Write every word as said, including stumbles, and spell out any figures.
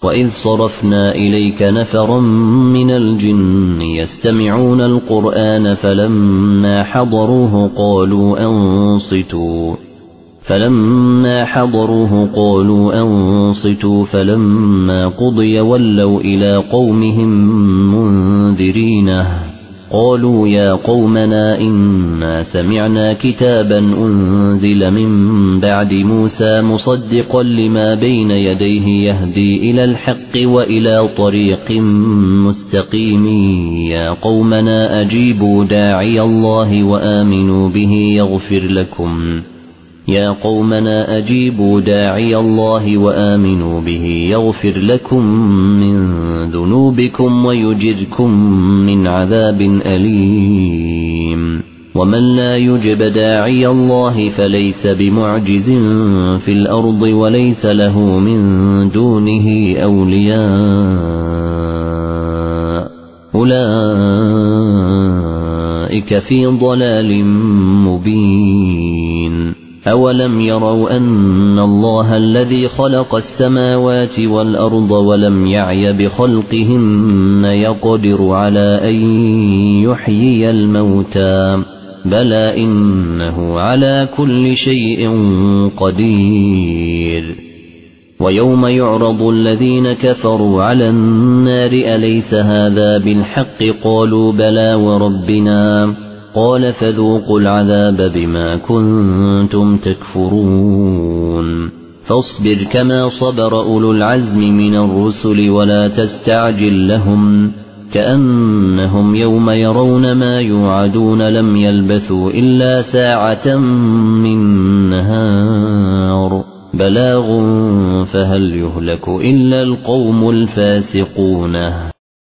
وإذ صرفنا إليك نفرا من الجن يستمعون القرآن فلما حضروه قالوا أنصتوا فلما حضروه قالوا أنصتوا فلما قضي ولوا إلى قومهم منذرين قالوا يا قومنا إنا سمعنا كتابا أنزل من بعد موسى مصدقا لما بين يديه يهدي إلى الحق وإلى طريق مستقيم يا قومنا أجيبوا داعي الله وآمنوا به يغفر لكم يا قومنا أجيبوا داعي الله وآمنوا به يغفر لكم من ذنوبكم ويجركم من عذاب أليم ومن لا يجب داعي الله فليس بمعجز في الأرض وليس له من دونه أولياء أولئك في ضلال مبين أولم يروا أن الله الذي خلق السماوات والأرض ولم يعي بخلقهن يقدر على أن يحيي الموتى بلى إنه على كل شيء قدير ويوم يعرض الذين كفروا على النار أليس هذا بالحق قالوا بلى وربنا قال فذوقوا العذاب بما كنتم تكفرون فاصبر كما صبر أولو العزم من الرسل ولا تستعجل لهم كأنهم يوم يرون ما يوعدون لم يلبثوا إلا ساعة من نهار بلاغ فهل يهلك إلا القوم الفاسقون